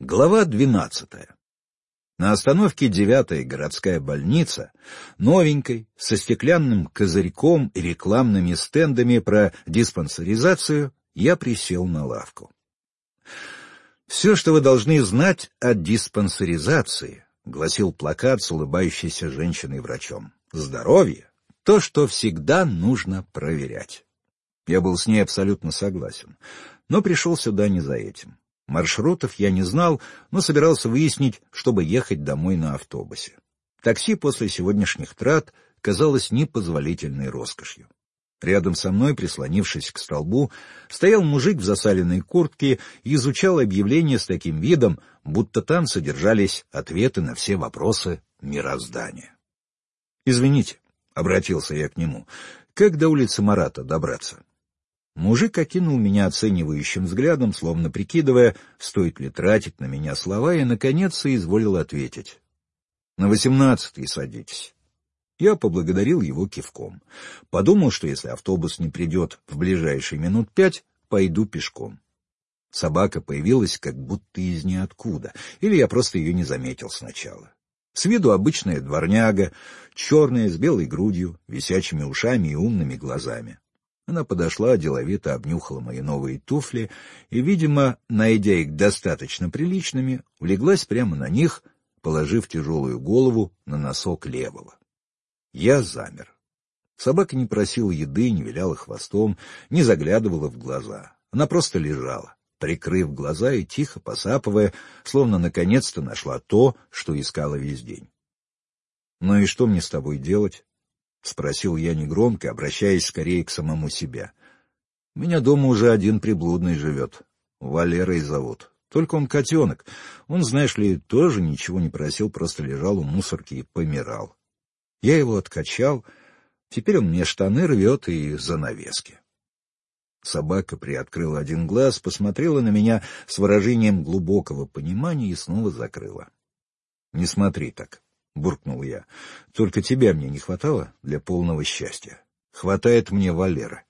Глава 12. На остановке 9-я городская больница, новенькой, со стеклянным козырьком и рекламными стендами про диспансеризацию, я присел на лавку. «Все, что вы должны знать о диспансеризации», — гласил плакат с улыбающейся женщиной-врачом. «Здоровье — то, что всегда нужно проверять». Я был с ней абсолютно согласен, но пришел сюда не за этим. Маршрутов я не знал, но собирался выяснить, чтобы ехать домой на автобусе. Такси после сегодняшних трат казалось непозволительной роскошью. Рядом со мной, прислонившись к столбу, стоял мужик в засаленной куртке и изучал объявления с таким видом, будто там содержались ответы на все вопросы мироздания. «Извините», — обратился я к нему, — «как до улицы Марата добраться?» Мужик окинул меня оценивающим взглядом, словно прикидывая, стоит ли тратить на меня слова, и, наконец, соизволил ответить. «На 18-й садитесь». Я поблагодарил его кивком. Подумал, что если автобус не придет в ближайшие минут 5, пойду пешком. Собака появилась как будто из ниоткуда, или я просто ее не заметил сначала. С виду обычная дворняга, черная, с белой грудью, висячими ушами и умными глазами. Она подошла, деловито обнюхала мои новые туфли и, видимо, найдя их достаточно приличными, улеглась прямо на них, положив тяжелую голову на носок левого. Я замер. Собака не просила еды, не виляла хвостом, не заглядывала в глаза. Она просто лежала, прикрыв глаза и тихо посапывая, словно наконец-то нашла то, что искала весь день. «Ну и что мне с тобой делать?» — спросил я негромко, обращаясь скорее к самому себе. «У меня дома уже один приблудный живет. Валерой зовут. Только он котенок. Он, знаешь ли, тоже ничего не просил, просто лежал у мусорки и помирал. Я его откачал. Теперь он мне штаны рвет и занавески». Собака приоткрыла один глаз, посмотрела на меня с выражением глубокого понимания и снова закрыла. «Не смотри так», — буркнул я. «Только тебя мне не хватало для полного счастья. Хватает мне Валеры».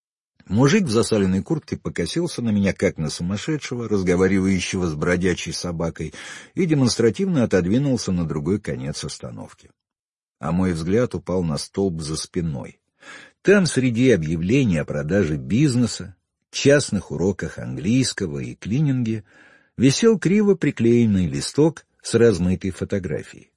Мужик в засаленной куртке покосился на меня, как на сумасшедшего, разговаривающего с бродячей собакой, и демонстративно отодвинулся на другой конец остановки. А мой взгляд упал на столб за спиной. Там, среди объявлений о продаже бизнеса, частных уроках английского и клининге, висел криво приклеенный листок с размытой фотографией.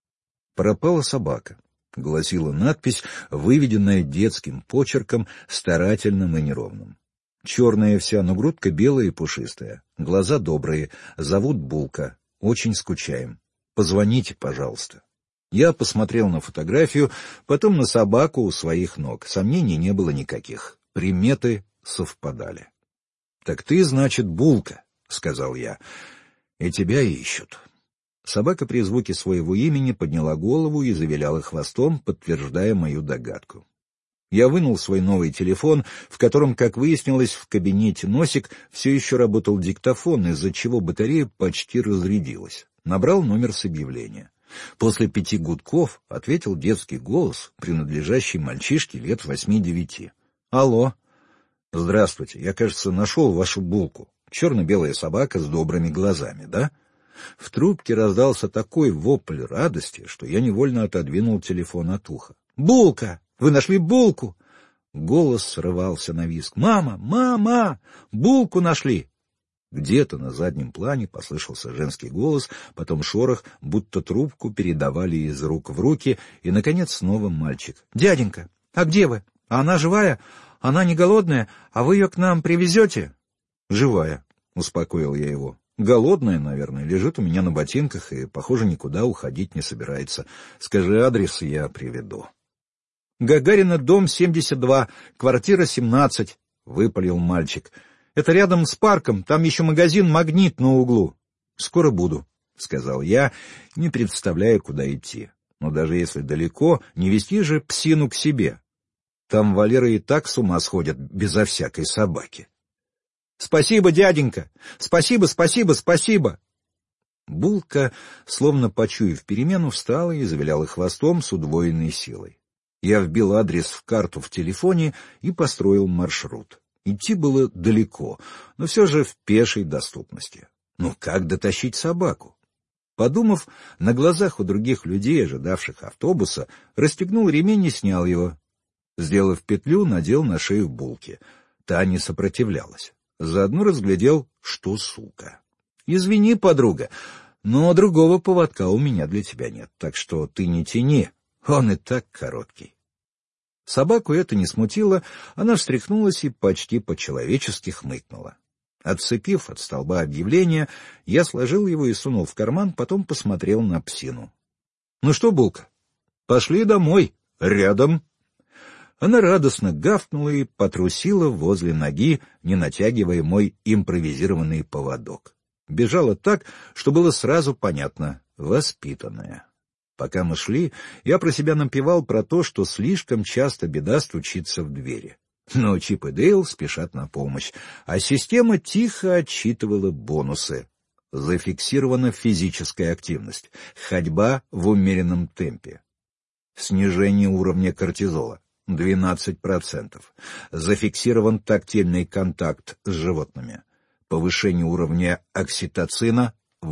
«Пропала собака», — гласила надпись, выведенная детским почерком, старательным и неровным. «Черная вся, но грудка белая и пушистая. Глаза добрые. Зовут Булка. Очень скучаем. Позвоните, пожалуйста». Я посмотрел на фотографию, потом на собаку у своих ног. Сомнений не было никаких. Приметы совпадали. «Так ты, значит, Булка», — сказал я, — «и тебя ищут». Собака при звуке своего имени подняла голову и завиляла хвостом, подтверждая мою догадку. Я вынул свой новый телефон, в котором, как выяснилось, в кабинете Носик все еще работал диктофон, из-за чего батарея почти разрядилась. Набрал номер с объявления. После 5 гудков ответил детский голос, принадлежащий мальчишке лет 8-9. «Алло». «Здравствуйте, я, кажется, нашел вашу Булку. Черно-белая собака с добрыми глазами, да?» В трубке раздался такой вопль радости, что я невольно отодвинул телефон от уха. «Булка! Вы нашли Булку!» Голос срывался на визг. «Мама! Мама! Булку нашли!» Где-то на заднем плане послышался женский голос, потом шорох, будто трубку передавали из рук в руки, и, наконец, снова мальчик. «Дяденька, а где вы? Она живая? Она не голодная? А вы ее к нам привезете?» «Живая», — успокоил я его. «Голодная, наверное, лежит у меня на ботинках и, похоже, никуда уходить не собирается. Скажи адрес, я приведу». «Гагарина, дом 72, квартира 17», — выпалил мальчик. «Это рядом с парком, там еще магазин «Магнит» на углу». «Скоро буду», — сказал я, не представляя, куда идти. Но даже если далеко, не везти же псину к себе. Там Валера и так с ума сходят, безо всякой собаки. «Спасибо, дяденька! Спасибо, спасибо, спасибо!» Булка, словно почуяв перемену, встала и завиляла хвостом с удвоенной силой. Я вбил адрес в карту в телефоне и построил маршрут. Идти было далеко, но все же в пешей доступности. Ну как дотащить собаку? Подумав, на глазах у других людей, ожидавших автобуса, расстегнул ремень и снял его. Сделав петлю, надел на шею Булки. Та не сопротивлялась. Заодно разглядел, что сука. «Извини, подруга, но другого поводка у меня для тебя нет, так что ты не тяни, он и так короткий». Собаку это не смутило, она встряхнулась и почти по-человечески хмыкнула. Отцепив от столба объявления, я сложил его и сунул в карман, потом посмотрел на псину. — Ну что, Булка, пошли домой, рядом. Она радостно гавкнула и потрусила возле ноги, не натягивая мой импровизированный поводок. Бежала так, что было сразу понятно — воспитанная. Пока мы шли, я про себя напевал про то, что слишком часто беда стучится в двери. Но Чип и Дейл спешат на помощь, а система тихо отсчитывала бонусы. Зафиксирована физическая активность, ходьба в умеренном темпе. Снижение уровня кортизола — 12%. Зафиксирован тактильный контакт с животными. Повышение уровня окситоцина —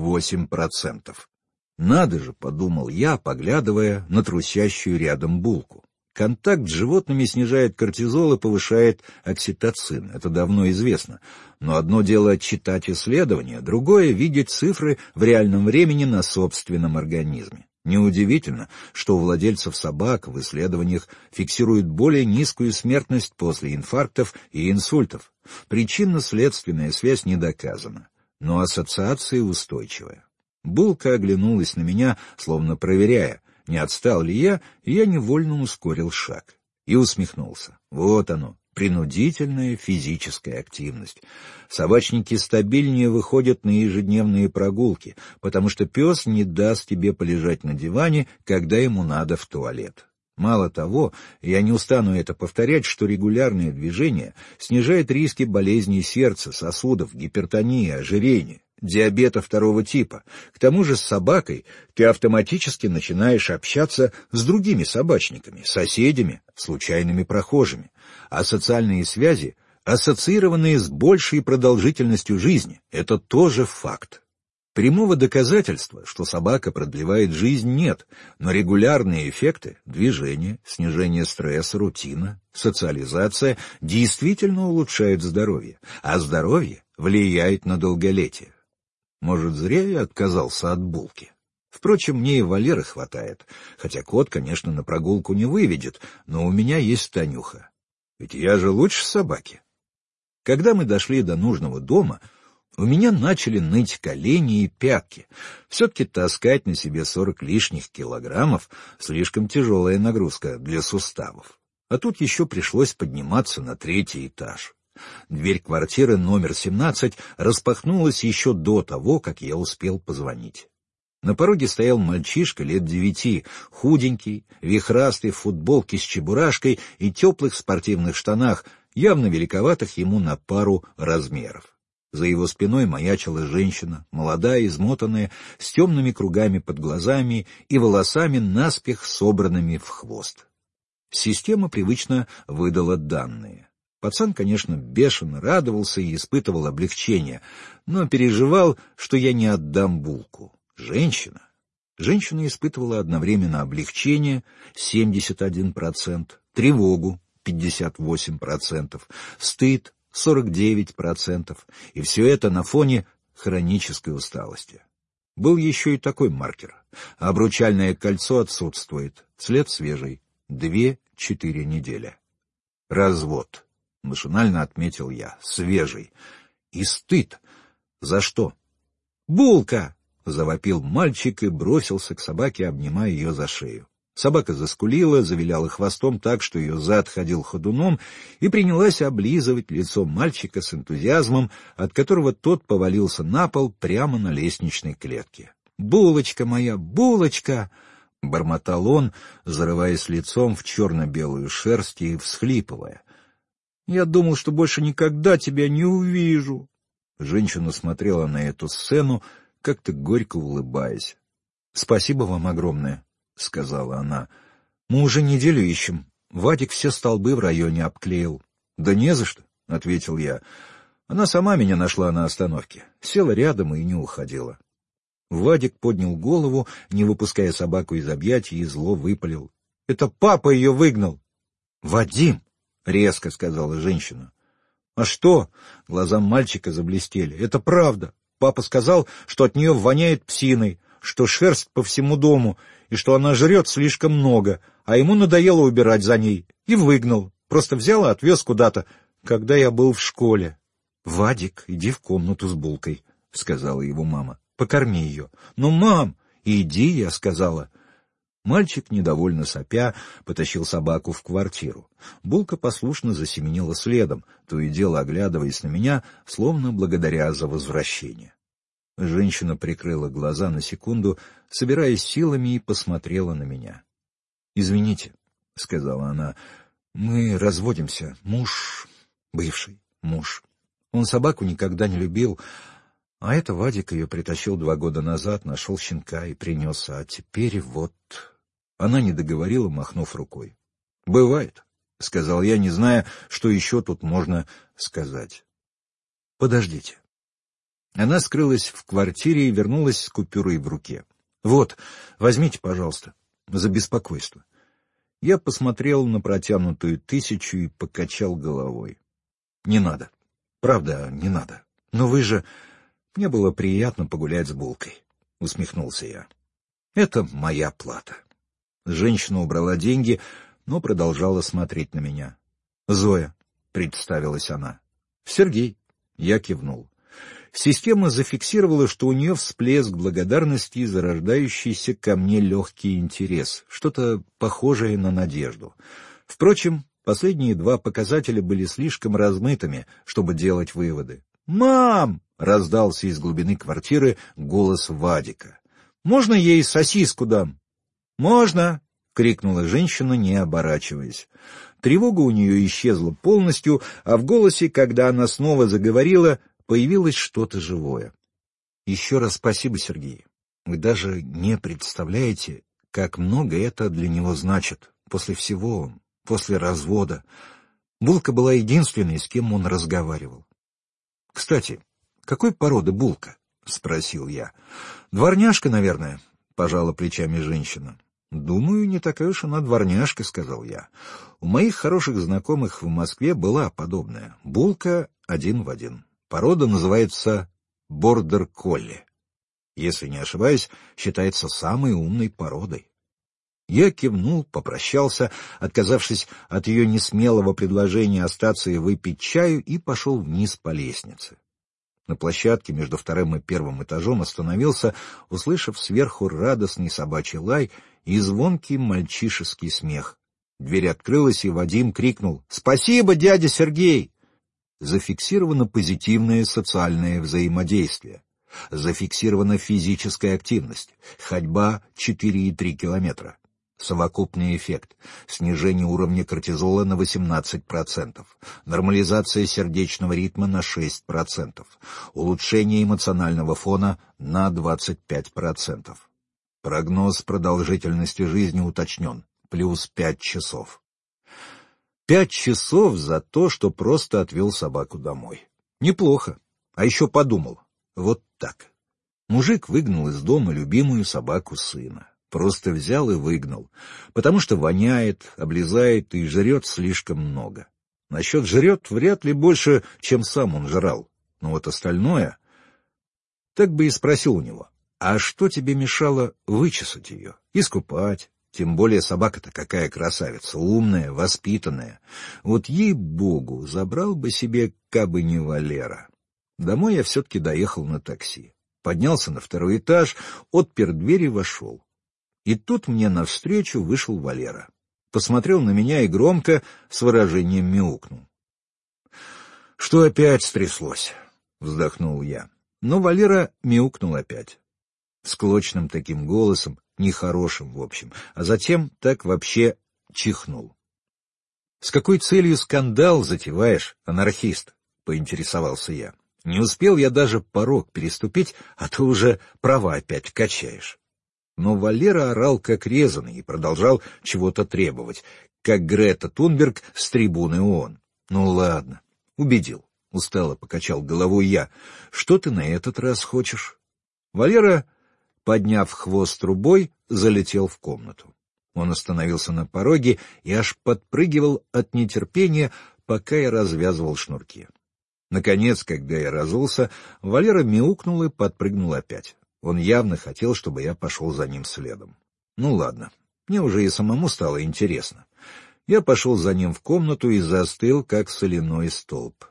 8%. Надо же, подумал я, поглядывая на трусящую рядом Булку. Контакт с животными снижает кортизол и повышает окситоцин, это давно известно. Но одно дело читать исследования, другое — видеть цифры в реальном времени на собственном организме. Неудивительно, что у владельцев собак в исследованиях фиксируют более низкую смертность после инфарктов и инсультов. Причинно-следственная связь не доказана, но ассоциация устойчивая. Булка оглянулась на меня, словно проверяя, не отстал ли я, и я невольно ускорил шаг. И усмехнулся. Вот оно, принудительная физическая активность. Собачники стабильнее выходят на ежедневные прогулки, потому что пес не даст тебе полежать на диване, когда ему надо в туалет. Мало того, я не устану это повторять, что регулярное движение снижает риски болезней сердца, сосудов, гипертонии, ожирения, диабета второго типа. К тому же с собакой ты автоматически начинаешь общаться с другими собачниками, соседями, случайными прохожими, а социальные связи, ассоциированные с большей продолжительностью жизни, это тоже факт. Прямого доказательства, что собака продлевает жизнь, нет, но регулярные эффекты — движение, снижение стресса, рутина, социализация — действительно улучшают здоровье, а здоровье влияет на долголетие. Может, зря я отказался от Булки. Впрочем, мне и Валеры хватает, хотя кот, конечно, на прогулку не выведет, но у меня есть Танюха. Ведь я же лучше собаки. Когда мы дошли до нужного дома, у меня начали ныть колени и пятки. Все-таки таскать на себе 40 лишних килограммов — слишком тяжелая нагрузка для суставов. А тут еще пришлось подниматься на 3-й этаж. Дверь квартиры номер 17 распахнулась еще до того, как я успел позвонить. На пороге стоял мальчишка лет 9, худенький, вихрастый, в футболке с чебурашкой и теплых спортивных штанах, явно великоватых ему на пару размеров. За его спиной маячила женщина, молодая, измотанная, с темными кругами под глазами и волосами наспех собранными в хвост. Система привычно выдала данные. Пацан, конечно, бешено радовался и испытывал облегчение, но переживал, что я не отдам Булку. Женщина испытывала одновременно облегчение — 71%, тревогу — 58%, стыд — 49%, и все это на фоне хронической усталости. Был еще и такой маркер. Обручальное кольцо отсутствует, след свежий, 2-4 недели. Развод. Машинально отметил я. Свежий. И стыд. За что? «Булка!» — завопил мальчик и бросился к собаке, обнимая ее за шею. Собака заскулила, завиляла хвостом так, что ее зад ходил ходуном, и принялась облизывать лицо мальчика с энтузиазмом, от которого тот повалился на пол прямо на лестничной клетке. «Булочка моя, булочка!» — бормотал он, зарываясь лицом в черно-белую шерсть и всхлипывая. «Я думал, что больше никогда тебя не увижу». Женщина смотрела на эту сцену, как-то горько улыбаясь. «Спасибо вам огромное», — сказала она. «Мы уже неделю ищем. Вадик все столбы в районе обклеил». «Да не за что», — ответил я. Она сама меня нашла на остановке, села рядом и не уходила. Вадик поднял голову, не выпуская собаку из объятий, и зло выпалил: — Это папа ее выгнал! — Вадим! — резко сказала женщина. — А что? — глаза мальчика заблестели. — Это правда. Папа сказал, что от нее воняет псиной, что шерсть по всему дому, и что она жрет слишком много, а ему надоело убирать за ней, и выгнал. Просто взял и отвез куда-то, когда я был в школе. — Вадик, иди в комнату с булкой, — сказала его мама. — Покорми ее. — Ну, мам, иди, я сказала. Мальчик, недовольно сопя, потащил собаку в квартиру. Булка послушно засеменила следом, то и дело оглядываясь на меня, словно благодаря за возвращение. Женщина прикрыла глаза на секунду, собираясь силами, и посмотрела на меня. — Извините, — сказала она, — мы разводимся. Муж, бывший муж. Он собаку никогда не любил, а это Вадик ее притащил 2 года назад, нашел щенка и принес, а теперь вот... Она не договорила, махнув рукой. — Бывает, — сказал я, не зная, что еще тут можно сказать. — Подождите. Она скрылась в квартире и вернулась с купюрой в руке. — Вот, возьмите, пожалуйста, за беспокойство. Я посмотрел на протянутую 1000 и покачал головой. — Не надо. Правда, не надо. Но вы же... Мне было приятно погулять с булкой, — усмехнулся я. Это моя плата. Женщина убрала деньги, но продолжала смотреть на меня. — Зоя, — представилась она. — Сергей. Я кивнул. Система зафиксировала, что у нее всплеск благодарности и зарождающийся ко мне легкий интерес, что-то похожее на надежду. Впрочем, последние 2 показателя были слишком размытыми, чтобы делать выводы. «Мам!» — раздался из глубины квартиры голос Вадика. «Можно ей сосиску дам?» «Можно!» — крикнула женщина, не оборачиваясь. Тревога у нее исчезла полностью, а в голосе, когда она снова заговорила, появилось что-то живое. «Еще раз спасибо, Сергей. Вы даже не представляете, как много это для него значит. После всего, после развода. Булка была единственной, с кем он разговаривал. Кстати, какой породы булка? — спросил я. — Дворняжка, наверное, — пожала плечами женщина. — Думаю, не такая уж она дворняжка, — сказал я. У моих хороших знакомых в Москве была подобная. Булка 1 в 1. Порода называется бордер-колли. Если не ошибаюсь, считается самой умной породой. Я кивнул, попрощался, отказавшись от ее несмелого предложения остаться и выпить чаю, и пошел вниз по лестнице. На площадке между 2-м и 1-м этажом остановился, услышав сверху радостный собачий лай и звонкий мальчишеский смех. Дверь открылась, и Вадим крикнул: «Спасибо, дядя Сергей!» Зафиксировано позитивное социальное взаимодействие. Зафиксирована физическая активность. Ходьба 4,3 километра. Совокупный эффект. Снижение уровня кортизола на 18%. Нормализация сердечного ритма на 6%. Улучшение эмоционального фона на 25%. Прогноз продолжительности жизни уточнен. Плюс 5 часов. 5 часов за то, что просто отвел собаку домой. Неплохо. А еще подумал. Вот так. Мужик выгнал из дома любимую собаку сына. Просто взял и выгнал, потому что воняет, облизает и жрет слишком много. Насчет жрет вряд ли больше, чем сам он жрал. Но вот остальное... Так бы и спросил у него: а что тебе мешало вычесать ее, искупать? Тем более собака-то какая красавица, умная, воспитанная. Вот ей-богу, забрал бы себе, кабы не Валера. Домой я все-таки доехал на такси. Поднялся на 2-й этаж, отпер дверь и вошел. И тут мне навстречу вышел Валера. Посмотрел на меня и громко, с выражением мяукнул. — Что опять стряслось? — вздохнул я. Но Валера мяукнул опять. Склочным таким голосом, нехорошим в общем, а затем так вообще чихнул. — С какой целью скандал затеваешь, анархист? — поинтересовался я. Не успел я даже порог переступить, а ты уже права опять качаешь. Но Валера орал как резаный и продолжал чего-то требовать, как Грета Тунберг с трибуны ООН. Ну ладно, убедил. — устало покачал головой я. — Что ты на этот раз хочешь? Валера, подняв хвост трубой, залетел в комнату. Он остановился на пороге и аж подпрыгивал от нетерпения, пока я развязывал шнурки. Наконец, когда я разулся, Валера мяукнул и подпрыгнул опять. Он явно хотел, чтобы я пошел за ним следом. Ну ладно, мне уже и самому стало интересно. Я пошел за ним в комнату и застыл, как соляной столб.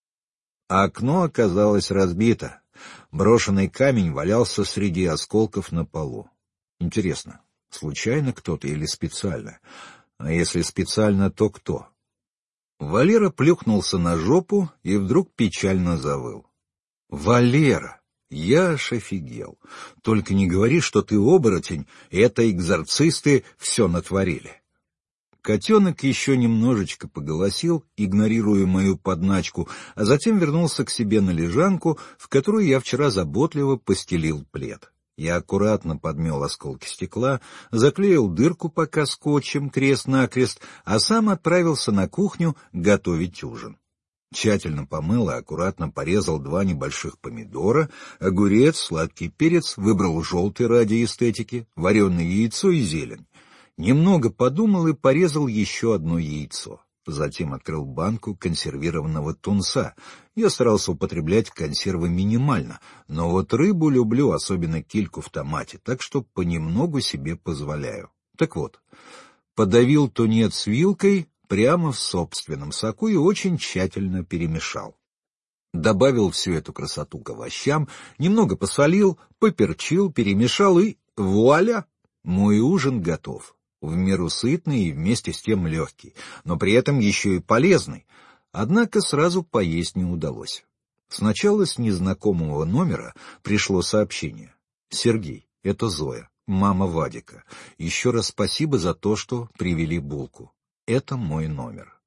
Окно оказалось разбито. Брошенный камень валялся среди осколков на полу. Интересно, случайно кто-то или специально? А если специально, то кто? Валера плюхнулся на жопу и вдруг печально завыл. «Валера, я аж офигел. Только не говори, что ты оборотень, это экзорцисты все натворили». Котенок еще немножечко поголосил, игнорируя мою подначку, а затем вернулся к себе на лежанку, в которую я вчера заботливо постелил плед. Я аккуратно подмел осколки стекла, заклеил дырку пока скотчем крест-накрест, а сам отправился на кухню готовить ужин. Тщательно помыл и аккуратно порезал 2 небольших помидора, огурец, сладкий перец, выбрал желтый ради эстетики, вареное яйцо и зелень. Немного подумал и порезал еще 1 яйцо. Затем открыл банку консервированного тунца. Я старался употреблять консервы минимально, но вот рыбу люблю, особенно кильку в томате, так что понемногу себе позволяю. Так вот, подавил тунец вилкой прямо в собственном соку и очень тщательно перемешал. Добавил всю эту красоту к овощам, немного посолил, поперчил, перемешал и вуаля! Мой ужин готов. В меру сытный и вместе с тем легкий, но при этом еще и полезный. Однако сразу поесть не удалось. Сначала с незнакомого номера пришло сообщение. «Сергей, это Зоя, мама Вадика. Еще раз спасибо за то, что привели булку. Это мой номер».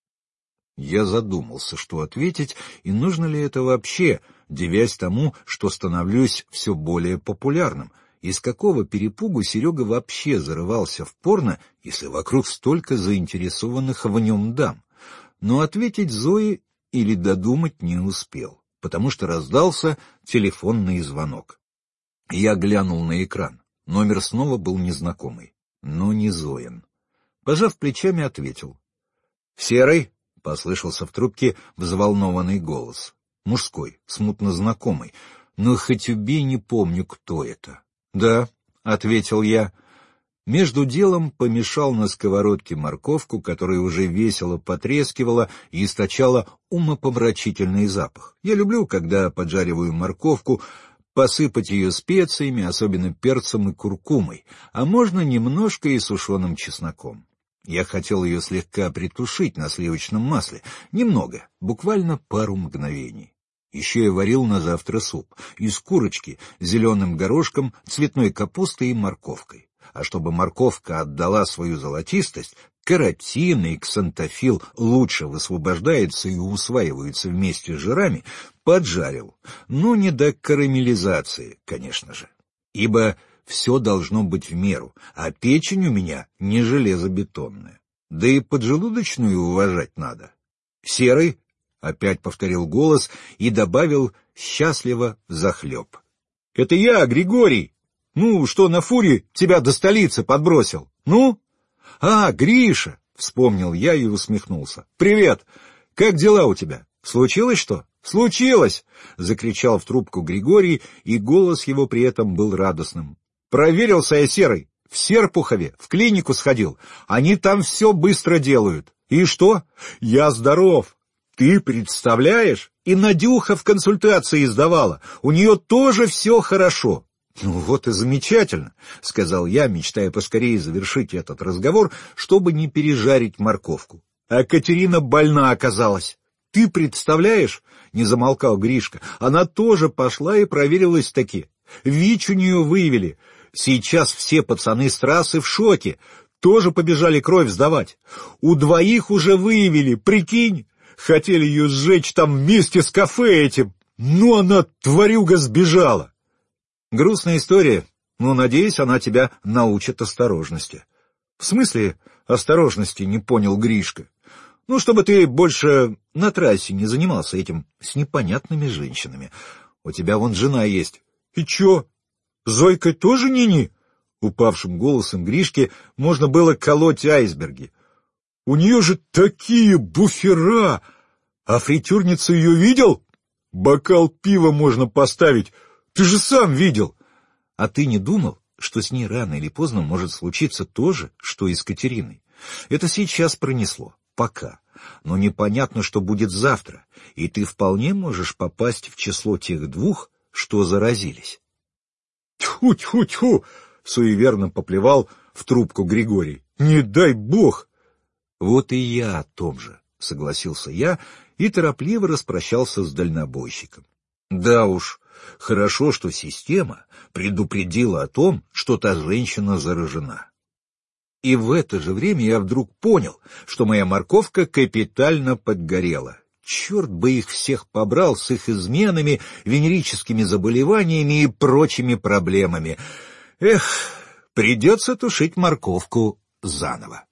Я задумался, что ответить, и нужно ли это вообще, дивясь тому, что становлюсь все более популярным. Из какого перепугу Серега вообще зарывался в порно, если вокруг столько заинтересованных в нем дам? Но ответить Зое или додумать не успел, потому что раздался телефонный звонок. Я глянул на экран. Номер снова был незнакомый, но не Зоин. Пожав плечами, ответил. «Серый?» — послышался в трубке взволнованный голос. Мужской, смутно знакомый, но хоть убей, не помню, кто это. «Да», — ответил я. Между делом помешал на сковородке морковку, которая уже весело потрескивала и источала умопомрачительный запах. Я люблю, когда поджариваю морковку, посыпать ее специями, особенно перцем и куркумой, а можно немножко и сушеным чесноком. Я хотел ее слегка притушить на сливочном масле, немного, буквально пару мгновений. Еще я варил на завтра суп из курочки, зеленым горошком, цветной капустой и морковкой. А чтобы морковка отдала свою золотистость, каротин и ксантофил лучше высвобождаются и усваиваются вместе с жирами, поджарил, но не до карамелизации, конечно же. Ибо все должно быть в меру, а печень у меня не железобетонная. Да и поджелудочную уважать надо. «Серый?» — опять повторил голос и добавил счастливо взахлеб. — Это я, Григорий. Ну, что на фуре тебя до столицы подбросил? Ну? — А, Гриша! — вспомнил я и усмехнулся. — Привет! Как дела у тебя? Случилось что? — Случилось! — закричал в трубку Григорий, и голос его при этом был радостным. — Проверился я, Серый. В Серпухове, в клинику сходил. Они там все быстро делают. И что? Я здоров. Ты представляешь? И Надюха в консультации сдавала. У нее тоже все хорошо. — Ну вот и замечательно, — сказал я, мечтая поскорее завершить этот разговор, чтобы не пережарить морковку. А Катерина больна оказалась. — Ты представляешь? — не замолкал Гришка. Она тоже пошла и проверилась-таки. ВИЧ у нее выявили. Сейчас все пацаны с трассы в шоке. Тоже побежали кровь сдавать. У 2 уже выявили, прикинь. Хотели ее сжечь там вместе с кафе этим. Ну, она, тварюга, сбежала. Грустная история, но, надеюсь, она тебя научит осторожности. — В смысле осторожности, — не понял Гришка. — Ну, чтобы ты больше на трассе не занимался этим с непонятными женщинами. У тебя вон жена есть. И чё? Зойка тоже ни-ни? Упавшим голосом Гришки можно было колоть айсберги. У нее же такие буфера! А фритюрницу ее видел? Бокал пива можно поставить. Ты же сам видел. А ты не думал, что с ней рано или поздно может случиться то же, что и с Катериной? Это сейчас пронесло. Пока. Но непонятно, что будет завтра, и ты вполне можешь попасть в число тех двух, что заразились. Тьфу-тьфу-тьфу! — суеверно поплевал в трубку Григорий. — Не дай бог! — Вот и я о том же, — согласился я и торопливо распрощался с дальнобойщиком. Да уж, хорошо, что система предупредила о том, что та женщина заражена. И в это же время я вдруг понял, что моя морковка капитально подгорела. Черт бы их всех побрал с их изменами, венерическими заболеваниями и прочими проблемами. Эх, придется тушить морковку заново.